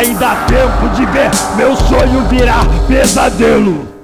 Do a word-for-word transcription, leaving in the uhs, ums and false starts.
ainda há tempo de ver meu sonho virar pesadelo.